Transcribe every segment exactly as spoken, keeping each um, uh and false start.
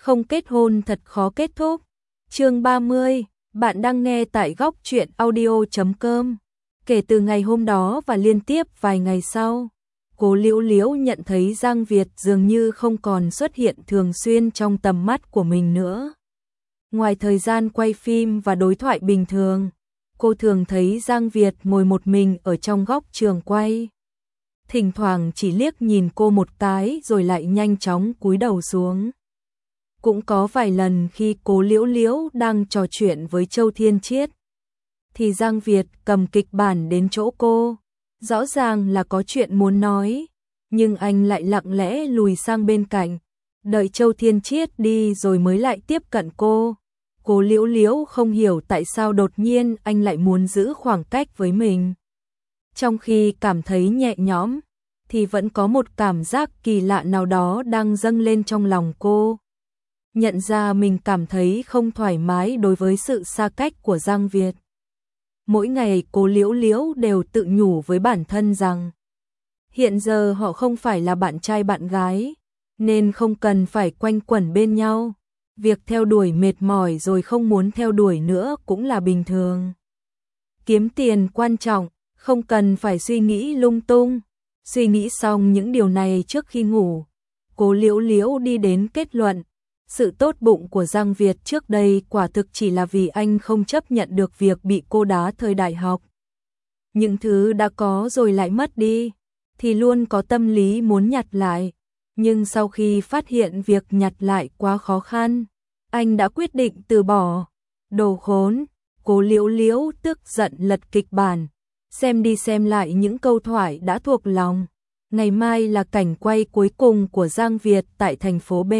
Không kết hôn thật khó kết thúc. Chương ba mươi, bạn đang nghe tại góc truyện audio chấm com. Kể từ ngày hôm đó và liên tiếp vài ngày sau, Cố Liễu Liễu nhận thấy Giang Việt dường như không còn xuất hiện thường xuyên trong tầm mắt của mình nữa. Ngoài thời gian quay phim và đối thoại bình thường, cô thường thấy Giang Việt ngồi một mình ở trong góc trường quay. Thỉnh thoảng chỉ liếc nhìn cô một cái rồi lại nhanh chóng cúi đầu xuống. Cũng có vài lần khi Cố Liễu Liễu đang trò chuyện với Châu Thiên Chiết, thì Giang Việt cầm kịch bản đến chỗ cô, rõ ràng là có chuyện muốn nói, nhưng anh lại lặng lẽ lùi sang bên cạnh, đợi Châu Thiên Chiết đi rồi mới lại tiếp cận cô. Cố Liễu Liễu không hiểu tại sao đột nhiên anh lại muốn giữ khoảng cách với mình. Trong khi cảm thấy nhẹ nhõm, thì vẫn có một cảm giác kỳ lạ nào đó đang dâng lên trong lòng cô. Nhận ra mình cảm thấy không thoải mái đối với sự xa cách của Giang Việt. Mỗi ngày Cố Liễu Liễu đều tự nhủ với bản thân rằng hiện giờ họ không phải là bạn trai bạn gái, nên không cần phải quanh quẩn bên nhau. Việc theo đuổi mệt mỏi rồi không muốn theo đuổi nữa cũng là bình thường. Kiếm tiền quan trọng, không cần phải suy nghĩ lung tung. Suy nghĩ xong những điều này trước khi ngủ, Cố Liễu Liễu đi đến kết luận. Sự tốt bụng của Giang Việt trước đây quả thực chỉ là vì anh không chấp nhận được việc bị cô đá thời đại học. Những thứ đã có rồi lại mất đi, thì luôn có tâm lý muốn nhặt lại. Nhưng sau khi phát hiện việc nhặt lại quá khó khăn, anh đã quyết định từ bỏ. Đồ khốn, Cố Liễu Liễu tức giận lật kịch bản, xem đi xem lại những câu thoại đã thuộc lòng. Ngày mai là cảnh quay cuối cùng của Giang Việt tại thành phố B.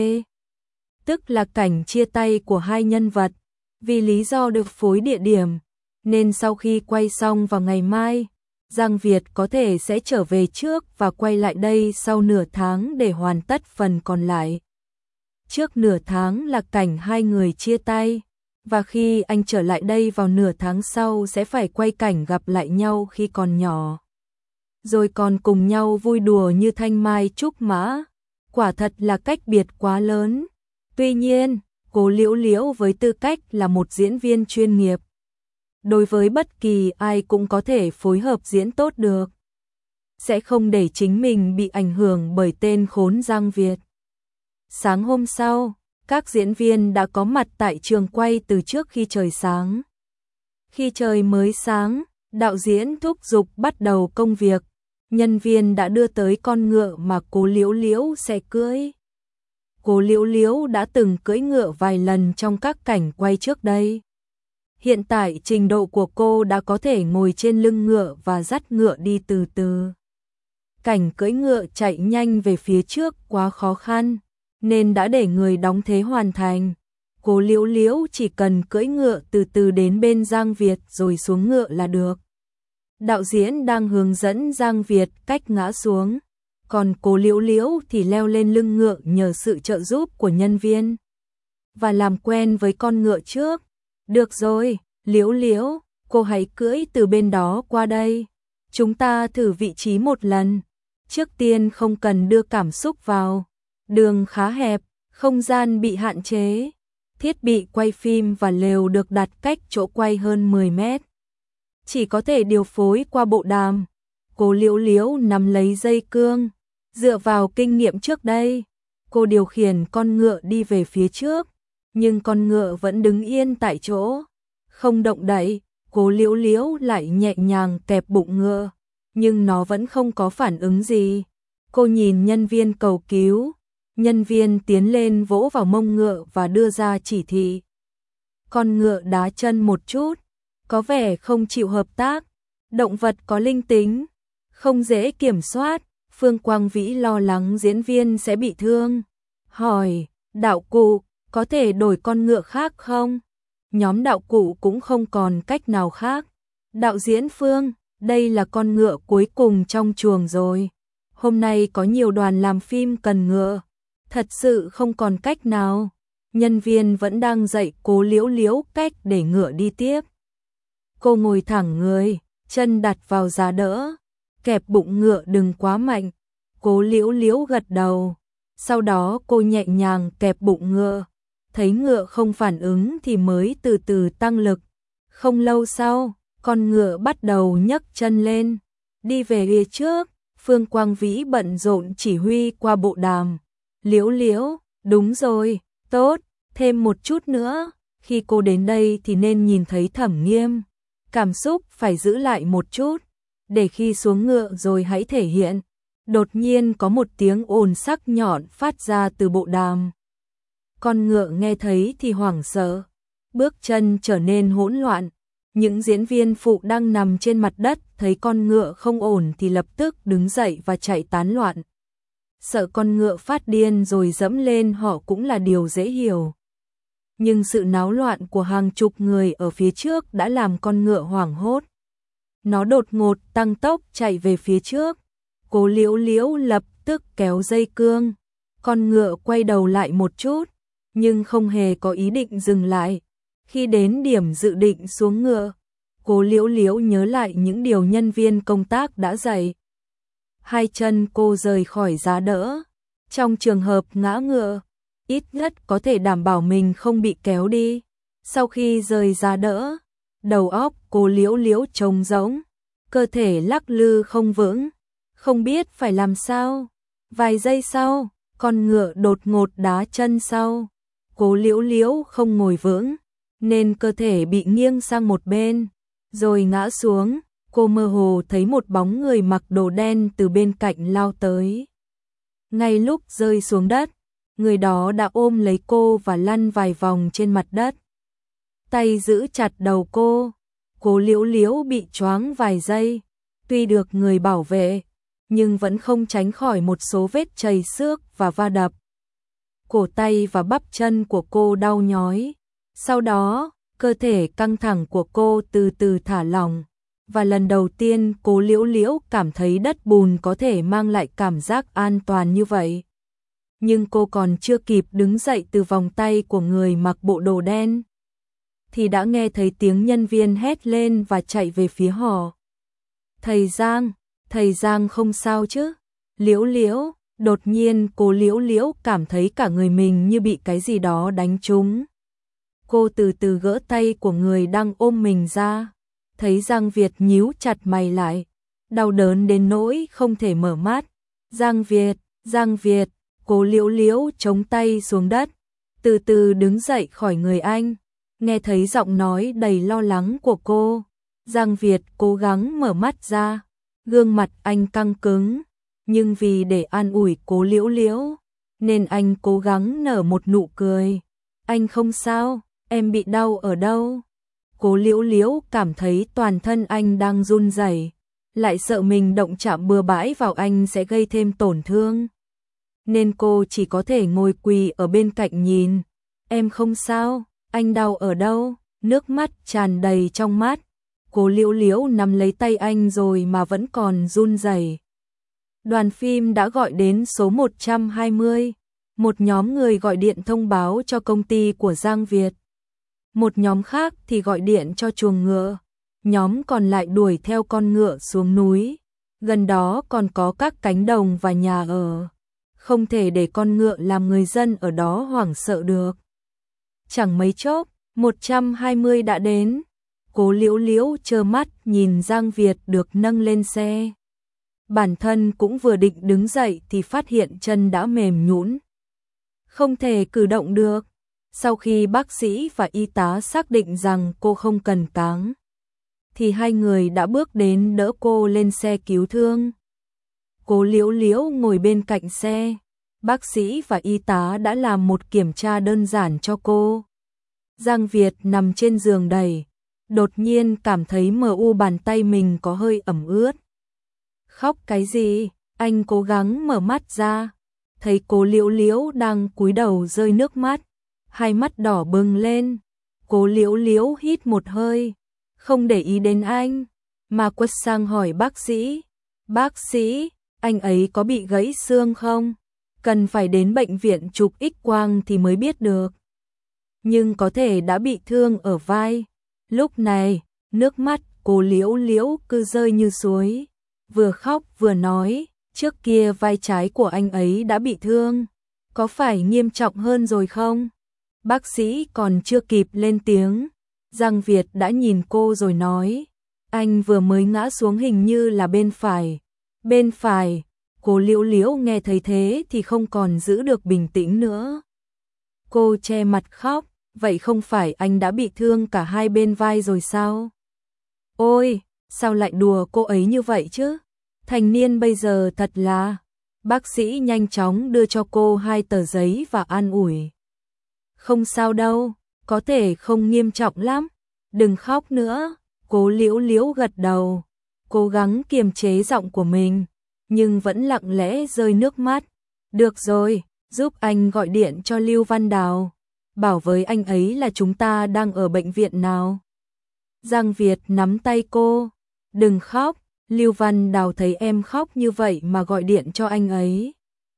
Tức là cảnh chia tay của hai nhân vật. Vì lý do được phối địa điểm, nên sau khi quay xong vào ngày mai, Giang Việt có thể sẽ trở về trước và quay lại đây sau nửa tháng để hoàn tất phần còn lại. Trước nửa tháng là cảnh hai người chia tay, và khi anh trở lại đây vào nửa tháng sau sẽ phải quay cảnh gặp lại nhau khi còn nhỏ. Rồi còn cùng nhau vui đùa như thanh mai trúc mã. Quả thật là cách biệt quá lớn. Tuy nhiên, Cố Liễu Liễu với tư cách là một diễn viên chuyên nghiệp, đối với bất kỳ ai cũng có thể phối hợp diễn tốt được. Sẽ không để chính mình bị ảnh hưởng bởi tên khốn Giang Việt. Sáng hôm sau, các diễn viên đã có mặt tại trường quay từ trước khi trời sáng. Khi trời mới sáng, đạo diễn thúc giục bắt đầu công việc. Nhân viên đã đưa tới con ngựa mà Cố Liễu Liễu sẽ cưỡi. Cố Liễu Liễu đã từng cưỡi ngựa vài lần trong các cảnh quay trước đây. Hiện tại trình độ của cô đã có thể ngồi trên lưng ngựa và dắt ngựa đi từ từ. Cảnh cưỡi ngựa chạy nhanh về phía trước quá khó khăn, nên đã để người đóng thế hoàn thành. Cố Liễu Liễu chỉ cần cưỡi ngựa từ từ đến bên Giang Việt rồi xuống ngựa là được. Đạo diễn đang hướng dẫn Giang Việt cách ngã xuống, còn Cố Liễu Liễu thì leo lên lưng ngựa nhờ sự trợ giúp của nhân viên. Và làm quen với con ngựa trước. Được rồi, Liễu Liễu, cô hãy cưỡi từ bên đó qua đây. Chúng ta thử vị trí một lần. Trước tiên không cần đưa cảm xúc vào. Đường khá hẹp, không gian bị hạn chế. Thiết bị quay phim và lều được đặt cách chỗ quay hơn mười mét. Chỉ có thể điều phối qua bộ đàm. Cố Liễu Liễu nắm lấy dây cương. Dựa vào kinh nghiệm trước đây, cô điều khiển con ngựa đi về phía trước, nhưng con ngựa vẫn đứng yên tại chỗ, không động đậy. Cố Liễu Liễu lại nhẹ nhàng kẹp bụng ngựa, nhưng nó vẫn không có phản ứng gì. Cô nhìn nhân viên cầu cứu, nhân viên tiến lên vỗ vào mông ngựa và đưa ra chỉ thị. Con ngựa đá chân một chút, có vẻ không chịu hợp tác. Động vật có linh tính, không dễ kiểm soát. Phương Quang Vĩ lo lắng diễn viên sẽ bị thương. Hỏi, đạo cụ, có thể đổi con ngựa khác không? Nhóm đạo cụ cũng không còn cách nào khác. Đạo diễn Phương, đây là con ngựa cuối cùng trong chuồng rồi. Hôm nay có nhiều đoàn làm phim cần ngựa. Thật sự không còn cách nào. Nhân viên vẫn đang dạy Cố Liễu Liễu cách để ngựa đi tiếp. Cô ngồi thẳng người, chân đặt vào giá đỡ. Kẹp bụng ngựa đừng quá mạnh. Cố Liễu Liễu gật đầu. Sau đó cô nhẹ nhàng kẹp bụng ngựa, thấy ngựa không phản ứng thì mới từ từ tăng lực. Không lâu sau, con ngựa bắt đầu nhấc chân lên, đi về phía trước. Phương Quang Vĩ bận rộn chỉ huy qua bộ đàm. Liễu Liễu, đúng rồi, tốt, thêm một chút nữa. Khi cô đến đây thì nên nhìn thấy Thẩm Nghiêm. Cảm xúc phải giữ lại một chút, để khi xuống ngựa rồi hãy thể hiện. Đột nhiên có một tiếng ồn sắc nhọn phát ra từ bộ đàm. Con ngựa nghe thấy thì hoảng sợ, bước chân trở nên hỗn loạn. Những diễn viên phụ đang nằm trên mặt đất thấy con ngựa không ổn thì lập tức đứng dậy và chạy tán loạn. Sợ con ngựa phát điên rồi dẫm lên họ cũng là điều dễ hiểu. Nhưng sự náo loạn của hàng chục người ở phía trước đã làm con ngựa hoảng hốt. Nó đột ngột tăng tốc chạy về phía trước. Cố Liễu Liễu lập tức kéo dây cương. Con ngựa quay đầu lại một chút, nhưng không hề có ý định dừng lại. Khi đến điểm dự định xuống ngựa, Cố Liễu Liễu nhớ lại những điều nhân viên công tác đã dạy. Hai chân cô rời khỏi giá đỡ. Trong trường hợp ngã ngựa, ít nhất có thể đảm bảo mình không bị kéo đi. Sau khi rời giá đỡ, đầu óc Cố Liễu Liễu trống rỗng, cơ thể lắc lư không vững, không biết phải làm sao. Vài giây sau, con ngựa đột ngột đá chân sau. Cố Liễu Liễu không ngồi vững, nên cơ thể bị nghiêng sang một bên, rồi ngã xuống. Cô mơ hồ thấy một bóng người mặc đồ đen từ bên cạnh lao tới. Ngay lúc rơi xuống đất, người đó đã ôm lấy cô và lăn vài vòng trên mặt đất. Tay giữ chặt đầu cô. Cố Liễu Liễu bị choáng vài giây, tuy được người bảo vệ, nhưng vẫn không tránh khỏi một số vết chảy xước và va đập. Cổ tay và bắp chân của cô đau nhói. Sau đó, cơ thể căng thẳng của cô từ từ thả lỏng. Và lần đầu tiên Cố Liễu Liễu cảm thấy đất bùn có thể mang lại cảm giác an toàn như vậy. Nhưng cô còn chưa kịp đứng dậy từ vòng tay của người mặc bộ đồ đen, thì đã nghe thấy tiếng nhân viên hét lên và chạy về phía họ. Thầy Giang, thầy Giang không sao chứ? Liễu Liễu, đột nhiên Cố Liễu Liễu cảm thấy cả người mình như bị cái gì đó đánh trúng. Cô từ từ gỡ tay của người đang ôm mình ra. Thấy Giang Việt nhíu chặt mày lại, đau đớn đến nỗi không thể mở mắt. Giang Việt, Giang Việt, Cố Liễu Liễu chống tay xuống đất, từ từ đứng dậy khỏi người anh. Nghe thấy giọng nói đầy lo lắng của cô, Giang Việt cố gắng mở mắt ra. Gương mặt anh căng cứng, nhưng vì để an ủi Cố Liễu Liễu, nên anh cố gắng nở một nụ cười. Anh không sao, em bị đau ở đâu? Cố Liễu Liễu cảm thấy toàn thân anh đang run rẩy, lại sợ mình động chạm bừa bãi vào anh sẽ gây thêm tổn thương. Nên cô chỉ có thể ngồi quỳ ở bên cạnh nhìn. Em không sao, anh đau ở đâu? Nước mắt tràn đầy trong mắt. Cố Liễu Liễu nắm lấy tay anh rồi mà vẫn còn run rẩy. Đoàn phim đã gọi đến số một trăm hai mươi. Một nhóm người gọi điện thông báo cho công ty của Giang Việt. Một nhóm khác thì gọi điện cho chuồng ngựa. Nhóm còn lại đuổi theo con ngựa xuống núi. Gần đó còn có các cánh đồng và nhà ở. Không thể để con ngựa làm người dân ở đó hoảng sợ được. Chẳng mấy chốc, một trăm hai mươi đã đến. Cố Liễu Liễu trơ mắt nhìn Giang Việt được nâng lên xe. Bản thân cũng vừa định đứng dậy thì phát hiện chân đã mềm nhũn, không thể cử động được. Sau khi bác sĩ và y tá xác định rằng cô không cần cáng, thì hai người đã bước đến đỡ cô lên xe cứu thương. Cố Liễu Liễu ngồi bên cạnh xe. Bác sĩ và y tá đã làm một kiểm tra đơn giản cho cô. Giang Việt nằm trên giường đầy, đột nhiên cảm thấy mờ u bàn tay mình có hơi ẩm ướt. Khóc cái gì? Anh cố gắng mở mắt ra, thấy Cố Liễu Liễu đang cúi đầu rơi nước mắt, hai mắt đỏ bừng lên. Cố Liễu Liễu hít một hơi, không để ý đến anh, mà quay sang hỏi bác sĩ. Bác sĩ, anh ấy có bị gãy xương không? Cần phải đến bệnh viện chụp X-quang thì mới biết được. Nhưng có thể đã bị thương ở vai. Lúc này, nước mắt Cố Liễu Liễu cứ rơi như suối. Vừa khóc vừa nói, trước kia vai trái của anh ấy đã bị thương. Có phải nghiêm trọng hơn rồi không? Bác sĩ còn chưa kịp lên tiếng, Giang Việt đã nhìn cô rồi nói, anh vừa mới ngã xuống hình như là bên phải. Bên phải, cô Liễu Liễu nghe thấy thế thì không còn giữ được bình tĩnh nữa. Cô che mặt khóc, vậy không phải anh đã bị thương cả hai bên vai rồi sao? Ôi, sao lại đùa cô ấy như vậy chứ? Thành niên bây giờ thật là... Bác sĩ nhanh chóng đưa cho cô hai tờ giấy và an ủi. Không sao đâu, có thể không nghiêm trọng lắm, đừng khóc nữa. Cô Liễu Liễu gật đầu, cố gắng kiềm chế giọng của mình, nhưng vẫn lặng lẽ rơi nước mắt. Được rồi, giúp anh gọi điện cho Lưu Văn Đào, bảo với anh ấy là chúng ta đang ở bệnh viện nào. Giang Việt nắm tay cô, đừng khóc, Lưu Văn Đào thấy em khóc như vậy mà gọi điện cho anh ấy.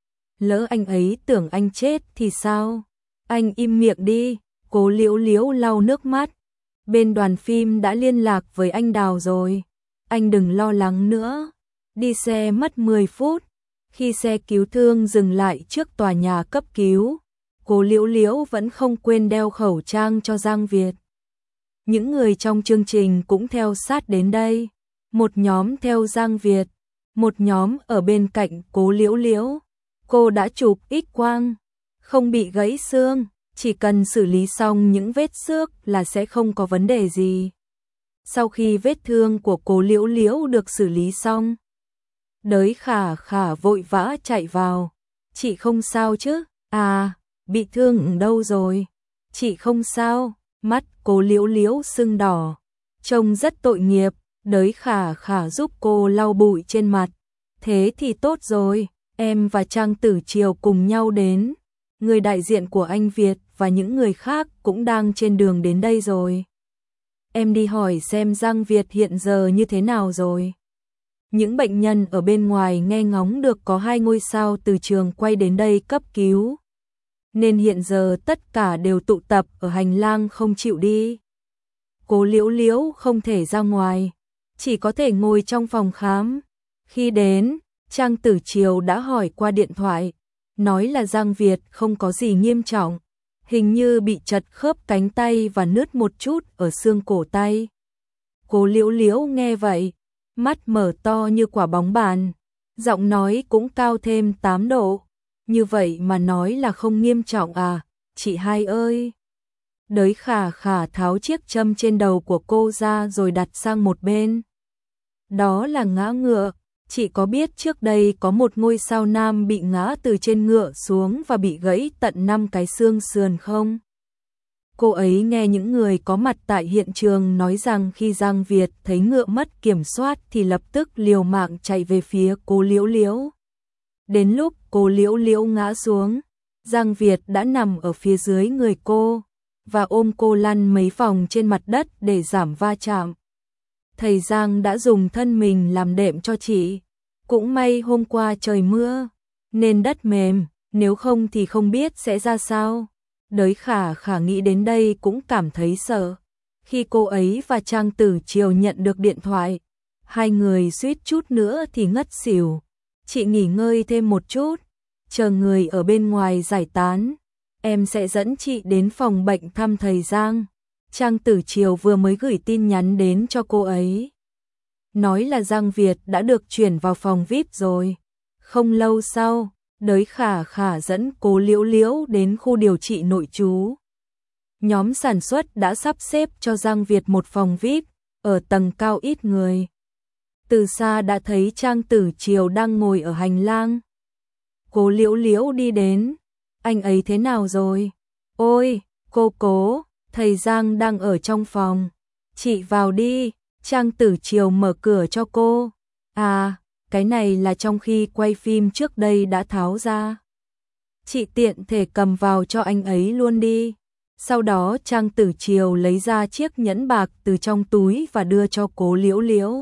Lỡ anh ấy tưởng anh chết thì sao? Anh im miệng đi. Cô Liễu Liễu lau nước mắt. Bên đoàn phim đã liên lạc với anh Đào rồi. Anh đừng lo lắng nữa. Đi xe mất mười phút. Khi xe cứu thương dừng lại trước tòa nhà cấp cứu, cô Liễu Liễu vẫn không quên đeo khẩu trang cho Giang Việt. Những người trong chương trình cũng theo sát đến đây. Một nhóm theo Giang Việt, một nhóm ở bên cạnh cô Liễu Liễu. Cô đã chụp X-quang, không bị gãy xương, chỉ cần xử lý xong những vết xước là sẽ không có vấn đề gì. Sau khi vết thương của cô Liễu Liễu được xử lý xong, Đới Khả Khả vội vã chạy vào. Chị không sao chứ? À, bị thương đâu rồi? Chị không sao. Mắt cô Liễu Liễu sưng đỏ, trông rất tội nghiệp. Đới Khả Khả giúp cô lau bụi trên mặt. Thế thì tốt rồi, em và Trang Tử Triều cùng nhau đến. Người đại diện của anh Việt và những người khác cũng đang trên đường đến đây rồi. Em đi hỏi xem Giang Việt hiện giờ như thế nào rồi. Những bệnh nhân ở bên ngoài nghe ngóng được có hai ngôi sao từ trường quay đến đây cấp cứu, nên hiện giờ tất cả đều tụ tập ở hành lang không chịu đi. Cô Liễu Liễu không thể ra ngoài, chỉ có thể ngồi trong phòng khám. Khi đến, Trang Tử Triều đã hỏi qua điện thoại, nói là Giang Việt không có gì nghiêm trọng, hình như bị chật khớp cánh tay và nứt một chút ở xương cổ tay. Cô Liễu Liễu nghe vậy, mắt mở to như quả bóng bàn, giọng nói cũng cao thêm tám độ. Như vậy mà nói là không nghiêm trọng à, chị hai ơi. Đới Khả Khả tháo chiếc châm trên đầu của cô ra rồi đặt sang một bên. Đó là ngã ngựa. Chị có biết trước đây có một ngôi sao nam bị ngã từ trên ngựa xuống và bị gãy tận năm cái xương sườn không? Cô ấy nghe những người có mặt tại hiện trường nói rằng khi Giang Việt thấy ngựa mất kiểm soát thì lập tức liều mạng chạy về phía cô Liễu Liễu. Đến lúc cô Liễu Liễu ngã xuống, Giang Việt đã nằm ở phía dưới người cô và ôm cô lăn mấy vòng trên mặt đất để giảm va chạm. Thầy Giang đã dùng thân mình làm đệm cho chị. Cũng may hôm qua trời mưa, nên đất mềm, nếu không thì không biết sẽ ra sao. Đới Khả Khả nghĩ đến đây cũng cảm thấy sợ. Khi cô ấy và Trang Tử Triều nhận được điện thoại, hai người suýt chút nữa thì ngất xỉu. Chị nghỉ ngơi thêm một chút, chờ người ở bên ngoài giải tán. Em sẽ dẫn chị đến phòng bệnh thăm thầy Giang. Trang Tử Triều vừa mới gửi tin nhắn đến cho cô ấy, nói là Giang Việt đã được chuyển vào phòng vi ai pi rồi. Không lâu sau, Đới Khả Khả dẫn cô Liễu Liễu đến khu điều trị nội trú. Nhóm sản xuất đã sắp xếp cho Giang Việt một phòng vi ai pi ở tầng cao ít người. Từ xa đã thấy Trang Tử Triều đang ngồi ở hành lang. Cô Liễu Liễu đi đến. Anh ấy thế nào rồi? Ôi, cô cố, thầy Giang đang ở trong phòng. Chị vào đi. Trang Tử Triều mở cửa cho cô. À, cái này là trong khi quay phim trước đây đã tháo ra. Chị tiện thể cầm vào cho anh ấy luôn đi. Sau đó Trang Tử Triều lấy ra chiếc nhẫn bạc từ trong túi và đưa cho cô Liễu Liễu.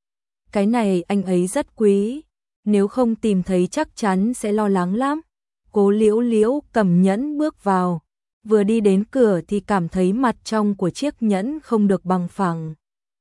Cái này anh ấy rất quý, nếu không tìm thấy chắc chắn sẽ lo lắng lắm. Cô Liễu Liễu cầm nhẫn bước vào, vừa đi đến cửa thì cảm thấy mặt trong của chiếc nhẫn không được bằng phẳng.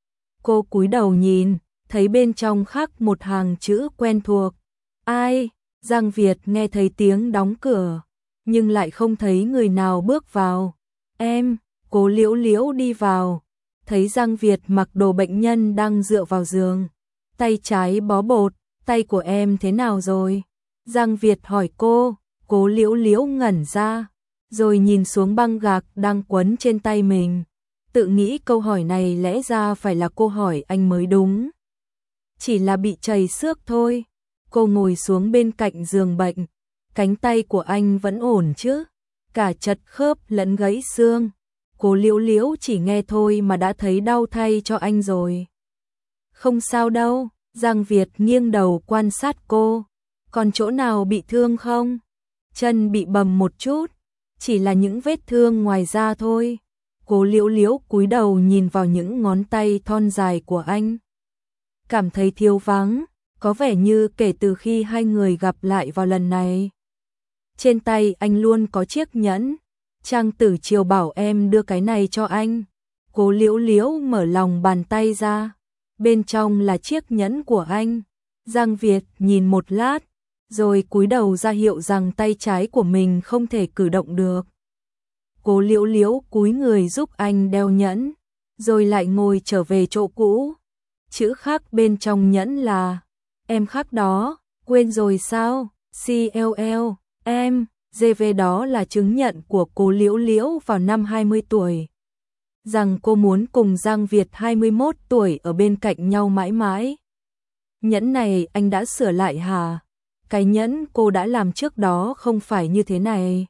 Cô cúi đầu nhìn, thấy bên trong khắc một hàng chữ quen thuộc. Ai? Giang Việt nghe thấy tiếng đóng cửa, nhưng lại không thấy người nào bước vào. Em, Cố Liễu Liễu đi vào, thấy Giang Việt mặc đồ bệnh nhân đang dựa vào giường, tay trái bó bột, tay của em thế nào rồi? Giang Việt hỏi cô, Cố Liễu Liễu ngẩn ra, rồi nhìn xuống băng gạc đang quấn trên tay mình, tự nghĩ câu hỏi này lẽ ra phải là cô hỏi anh mới đúng. Chỉ là bị trầy xước thôi. Cô ngồi xuống bên cạnh giường bệnh, cánh tay của anh vẫn ổn chứ? Cả chật khớp lẫn gãy xương. Cố Liễu Liễu chỉ nghe thôi mà đã thấy đau thay cho anh rồi. Không sao đâu, Giang Việt nghiêng đầu quan sát cô. Còn chỗ nào bị thương không? Chân bị bầm một chút, chỉ là những vết thương ngoài da thôi. Cố Liễu Liễu cúi đầu nhìn vào những ngón tay thon dài của anh, cảm thấy thiếu vắng, có vẻ như kể từ khi hai người gặp lại vào lần này, trên tay anh luôn có chiếc nhẫn. Trang Tử Triều bảo em đưa cái này cho anh. Cố Liễu Liễu mở lòng bàn tay ra, bên trong là chiếc nhẫn của anh. Giang Việt nhìn một lát, rồi cúi đầu ra hiệu rằng tay trái của mình không thể cử động được. Cố Liễu Liễu cúi người giúp anh đeo nhẫn, rồi lại ngồi trở về chỗ cũ. Chữ khắc bên trong nhẫn là em khắc đó, quên rồi sao? xê lờ lờ, em, giê vê đó là chứng nhận của Cố Liễu Liễu vào năm hai mươi tuổi. Rằng cô muốn cùng Giang Việt hai mươi mốt tuổi ở bên cạnh nhau mãi mãi. Nhẫn này anh đã sửa lại hả? Cái nhẫn cô đã làm trước đó không phải như thế này.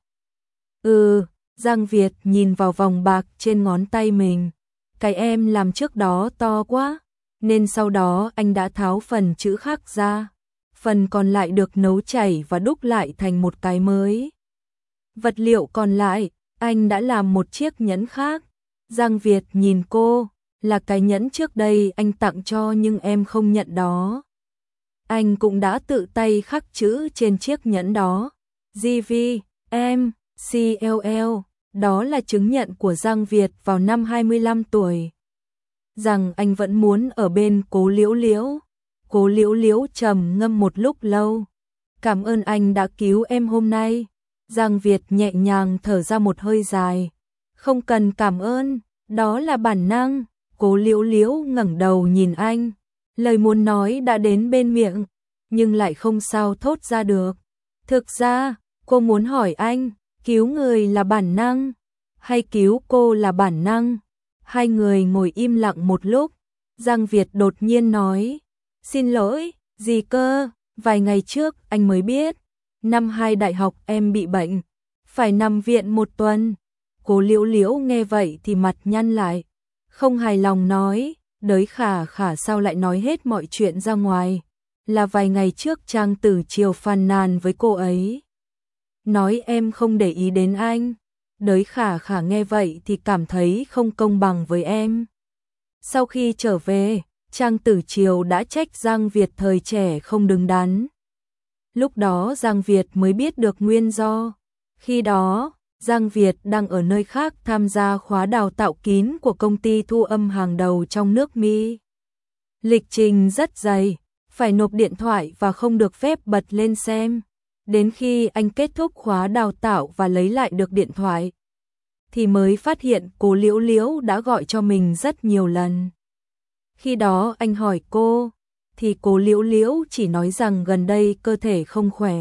Ừ, Giang Việt nhìn vào vòng bạc trên ngón tay mình. Cái em làm trước đó to quá, nên sau đó anh đã tháo phần chữ khắc ra. Phần còn lại được nấu chảy và đúc lại thành một cái mới. Vật liệu còn lại, anh đã làm một chiếc nhẫn khác. Giang Việt nhìn cô, là cái nhẫn trước đây anh tặng cho nhưng em không nhận đó. Anh cũng đã tự tay khắc chữ trên chiếc nhẫn đó. giê vê, em, xê lờ lờ, đó là chứng nhận của Giang Việt vào năm hai mươi lăm tuổi. Rằng anh vẫn muốn ở bên Cố Liễu Liễu. Cố Liễu Liễu trầm ngâm một lúc lâu. Cảm ơn anh đã cứu em hôm nay. Giang Việt nhẹ nhàng thở ra một hơi dài. Không cần cảm ơn, đó là bản năng. Cố Liễu Liễu ngẩng đầu nhìn anh. Lời muốn nói đã đến bên miệng, nhưng lại không sao thốt ra được. Thực ra, cô muốn hỏi anh, cứu người là bản năng, hay cứu cô là bản năng? Hai người ngồi im lặng một lúc. Giang Việt đột nhiên nói, xin lỗi, gì cơ, vài ngày trước anh mới biết, năm hai đại học em bị bệnh, phải nằm viện một tuần. Cố Liễu Liễu nghe vậy thì mặt nhăn lại, không hài lòng nói, đới khả khả sao lại nói hết mọi chuyện ra ngoài, là vài ngày trước Trang Tử Triều phàn nàn với cô ấy. Nói em không để ý đến anh. Đới khả khả nghe vậy thì cảm thấy không công bằng với em. Sau khi trở về, Trang Tử Triều đã trách Giang Việt thời trẻ không đứng đắn. Lúc đó Giang Việt mới biết được nguyên do. Khi đó, Giang Việt đang ở nơi khác tham gia khóa đào tạo kín của công ty thu âm hàng đầu trong nước Mỹ. Lịch trình rất dày, phải nộp điện thoại và không được phép bật lên xem. Đến khi anh kết thúc khóa đào tạo và lấy lại được điện thoại, thì mới phát hiện Cố Liễu Liễu đã gọi cho mình rất nhiều lần. Khi đó anh hỏi cô, thì Cố Liễu Liễu chỉ nói rằng gần đây cơ thể không khỏe,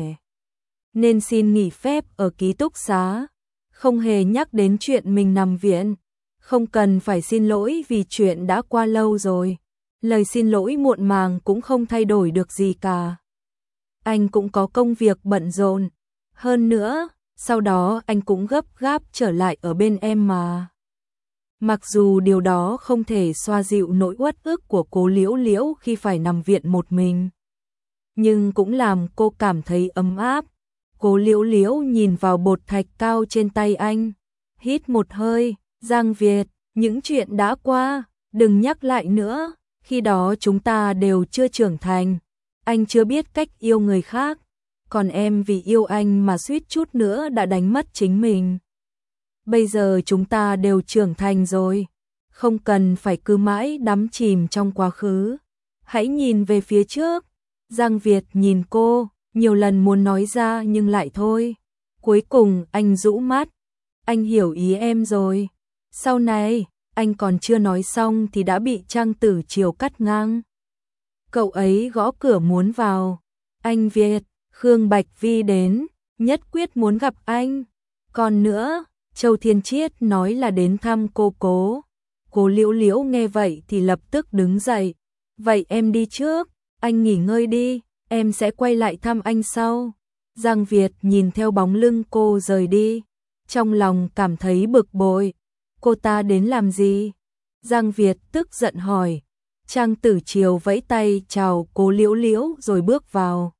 nên xin nghỉ phép ở ký túc xá, không hề nhắc đến chuyện mình nằm viện. Không cần phải xin lỗi vì chuyện đã qua lâu rồi, lời xin lỗi muộn màng cũng không thay đổi được gì cả. Anh cũng có công việc bận rộn, hơn nữa, sau đó anh cũng gấp gáp trở lại ở bên em mà. Mặc dù điều đó không thể xoa dịu nỗi uất ức của Cố Liễu Liễu khi phải nằm viện một mình, nhưng cũng làm cô cảm thấy ấm áp. Cố Liễu Liễu nhìn vào bột thạch cao trên tay anh, hít một hơi, Giang Việt, những chuyện đã qua, đừng nhắc lại nữa, khi đó chúng ta đều chưa trưởng thành, anh chưa biết cách yêu người khác, còn em vì yêu anh mà suýt chút nữa đã đánh mất chính mình. Bây giờ chúng ta đều trưởng thành rồi, không cần phải cứ mãi đắm chìm trong quá khứ, hãy nhìn về phía trước. Giang Việt nhìn cô, nhiều lần muốn nói ra nhưng lại thôi. Cuối cùng anh rũ mắt. Anh hiểu ý em rồi. Sau này, anh còn chưa nói xong thì đã bị Trang Tử Triều cắt ngang. Cậu ấy gõ cửa muốn vào. Anh Việt, Khương Bạch Vi đến, nhất quyết muốn gặp anh. Còn nữa, Châu Thiên Chiết nói là đến thăm cô Cố. Cố Liễu Liễu nghe vậy thì lập tức đứng dậy. Vậy em đi trước, anh nghỉ ngơi đi, em sẽ quay lại thăm anh sau. Giang Việt nhìn theo bóng lưng cô rời đi, trong lòng cảm thấy bực bội. Cô ta đến làm gì? Giang Việt tức giận hỏi. Trang Tử Triều vẫy tay chào Cố Liễu Liễu rồi bước vào.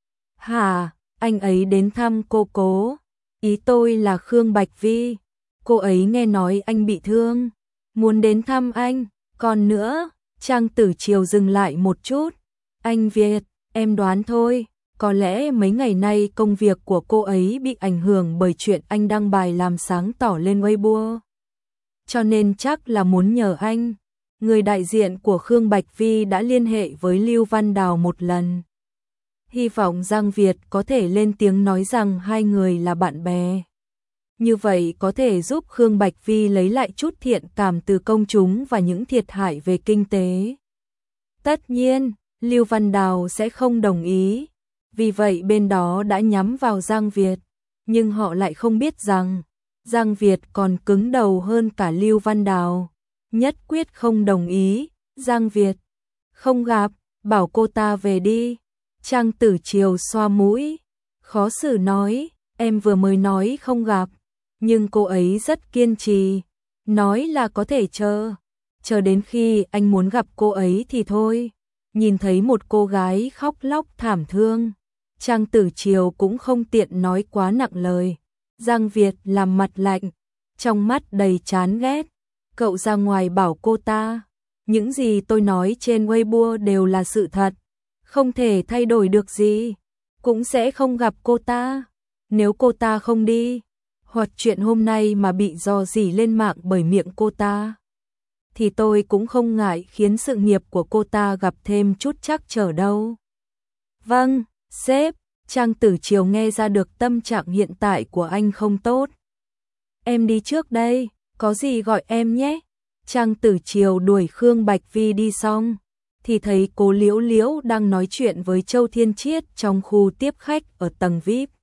Hả, anh ấy đến thăm cô Cố. Ý tôi là Khương Bạch Vi. Cô ấy nghe nói anh bị thương, muốn đến thăm anh. Còn nữa, Trang Tử Triều dừng lại một chút. Anh Việt, em đoán thôi, có lẽ mấy ngày nay công việc của cô ấy bị ảnh hưởng bởi chuyện anh đăng bài làm sáng tỏ lên Weibo. Cho nên chắc là muốn nhờ anh. Người đại diện của Khương Bạch Vi đã liên hệ với Lưu Văn Đào một lần. Hy vọng Giang Việt có thể lên tiếng nói rằng hai người là bạn bè. Như vậy có thể giúp Khương Bạch Vi lấy lại chút thiện cảm từ công chúng và những thiệt hại về kinh tế. Tất nhiên, Lưu Văn Đào sẽ không đồng ý. Vì vậy bên đó đã nhắm vào Giang Việt. Nhưng họ lại không biết rằng Giang Việt còn cứng đầu hơn cả Lưu Văn Đào. Nhất quyết không đồng ý. Giang Việt không gặp, bảo cô ta về đi. Trang Tử Triều xoa mũi, khó xử nói, em vừa mới nói không gặp, nhưng cô ấy rất kiên trì, nói là có thể chờ, chờ đến khi anh muốn gặp cô ấy thì thôi. Nhìn thấy một cô gái khóc lóc thảm thương, Trang Tử Triều cũng không tiện nói quá nặng lời. Giang Việt làm mặt lạnh, trong mắt đầy chán ghét. Cậu ra ngoài bảo cô ta, những gì tôi nói trên Weibo đều là sự thật, không thể thay đổi được gì, cũng sẽ không gặp cô ta. Nếu cô ta không đi, hoặc chuyện hôm nay mà bị dò dỉ lên mạng bởi miệng cô ta, thì tôi cũng không ngại khiến sự nghiệp của cô ta gặp thêm chút trắc trở đâu. Vâng, sếp. Trang Tử Triều nghe ra được tâm trạng hiện tại của anh không tốt. Em đi trước đây, có gì gọi em nhé. Trang Tử Triều đuổi Khương Bạch Vi đi xong, thì thấy Cố Liễu Liễu đang nói chuyện với Châu Thiên Chiết trong khu tiếp khách ở tầng vi ai pi.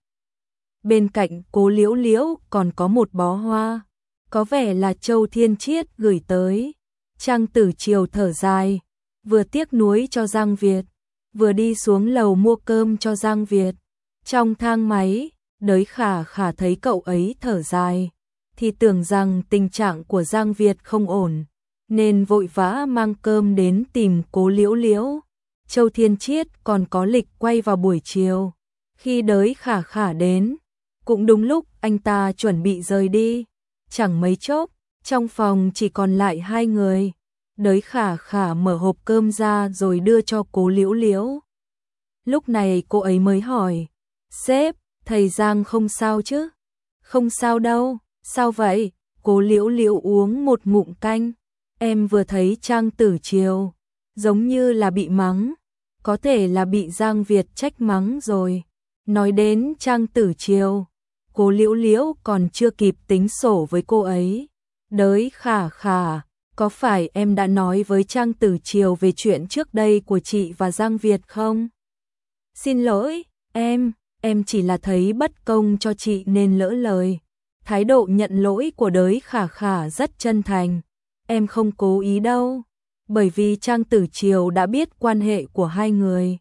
Bên cạnh Cố Liễu Liễu còn có một bó hoa, có vẻ là Châu Thiên Chiết gửi tới. Trang Tử Triều thở dài, vừa tiếc nuối cho Giang Việt, vừa đi xuống lầu mua cơm cho Giang Việt. Trong thang máy, Đới Khả Khả thấy cậu ấy thở dài, thì tưởng rằng tình trạng của Giang Việt không ổn, nên vội vã mang cơm đến tìm Cố Liễu Liễu. Châu Thiên Chiết còn có lịch quay vào buổi chiều. Khi Đới Khả Khả đến, cũng đúng lúc anh ta chuẩn bị rời đi. Chẳng mấy chốc, trong phòng chỉ còn lại hai người. Đới Khả Khả mở hộp cơm ra rồi đưa cho Cố Liễu Liễu. Lúc này cô ấy mới hỏi, sếp, thầy Giang không sao chứ? Không sao đâu, sao vậy? Cố Liễu Liễu uống một ngụm canh. Em vừa thấy Trang Tử Triều, giống như là bị mắng, có thể là bị Giang Việt trách mắng rồi. Nói đến Trang Tử Triều, Cố Liễu Liễu còn chưa kịp tính sổ với cô ấy. Đới Khả Khả, có phải em đã nói với Trang Tử Triều về chuyện trước đây của chị và Giang Việt không? Xin lỗi, em, em chỉ là thấy bất công cho chị nên lỡ lời. Thái độ nhận lỗi của Đới Khả Khả rất chân thành. Em không cố ý đâu, bởi vì Trang Tử Triều đã biết quan hệ của hai người.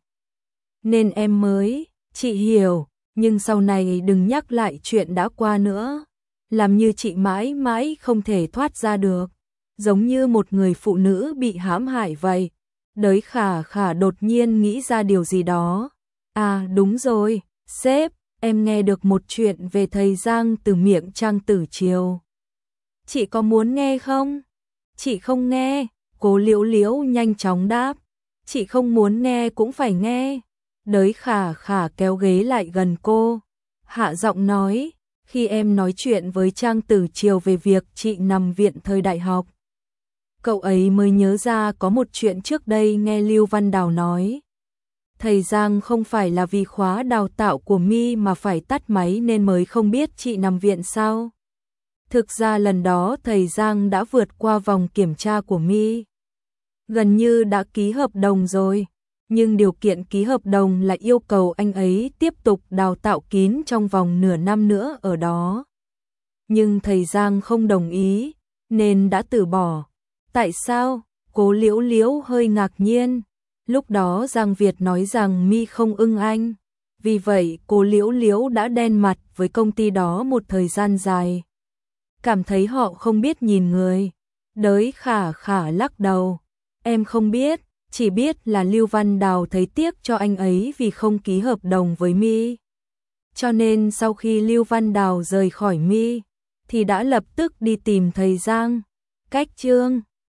Nên em mới, chị hiểu, nhưng sau này đừng nhắc lại chuyện đã qua nữa. Làm như chị mãi mãi không thể thoát ra được, giống như một người phụ nữ bị hãm hại vậy. Đới Khả Khả đột nhiên nghĩ ra điều gì đó. À đúng rồi, sếp, em nghe được một chuyện về thầy Giang từ miệng Trang Tử Triều. Chị có muốn nghe không? Chị không nghe, Cố Liễu Liễu nhanh chóng đáp. Chị không muốn nghe cũng phải nghe. Đới Khả Khả kéo ghế lại gần cô, hạ giọng nói, khi em nói chuyện với Trang Tử Triều về việc chị nằm viện thời đại học, cậu ấy mới nhớ ra có một chuyện trước đây nghe Lưu Văn Đào nói. thầy Giang không phải là vì khóa đào tạo của mi mà phải tắt máy nên mới không biết chị nằm viện sao? Thực ra lần đó thầy Giang đã vượt qua vòng kiểm tra của mi. Gần như đã ký hợp đồng rồi, nhưng điều kiện ký hợp đồng là yêu cầu anh ấy tiếp tục đào tạo kín trong vòng nửa năm nữa ở đó. Nhưng thầy Giang không đồng ý, nên đã từ bỏ. Tại sao? Cố Liễu Liễu hơi ngạc nhiên. Lúc đó Giang Việt nói rằng mi không ưng anh. Vì vậy cô Liễu Liễu đã đen mặt với công ty đó một thời gian dài. Cảm thấy họ không biết nhìn người. Đới Khả Khả lắc đầu. Em không biết, chỉ biết là Lưu Văn Đào thấy tiếc cho anh ấy vì không ký hợp đồng với mi. Cho nên sau khi Lưu Văn Đào rời khỏi mi, thì đã lập tức đi tìm thầy Giang. Cách chương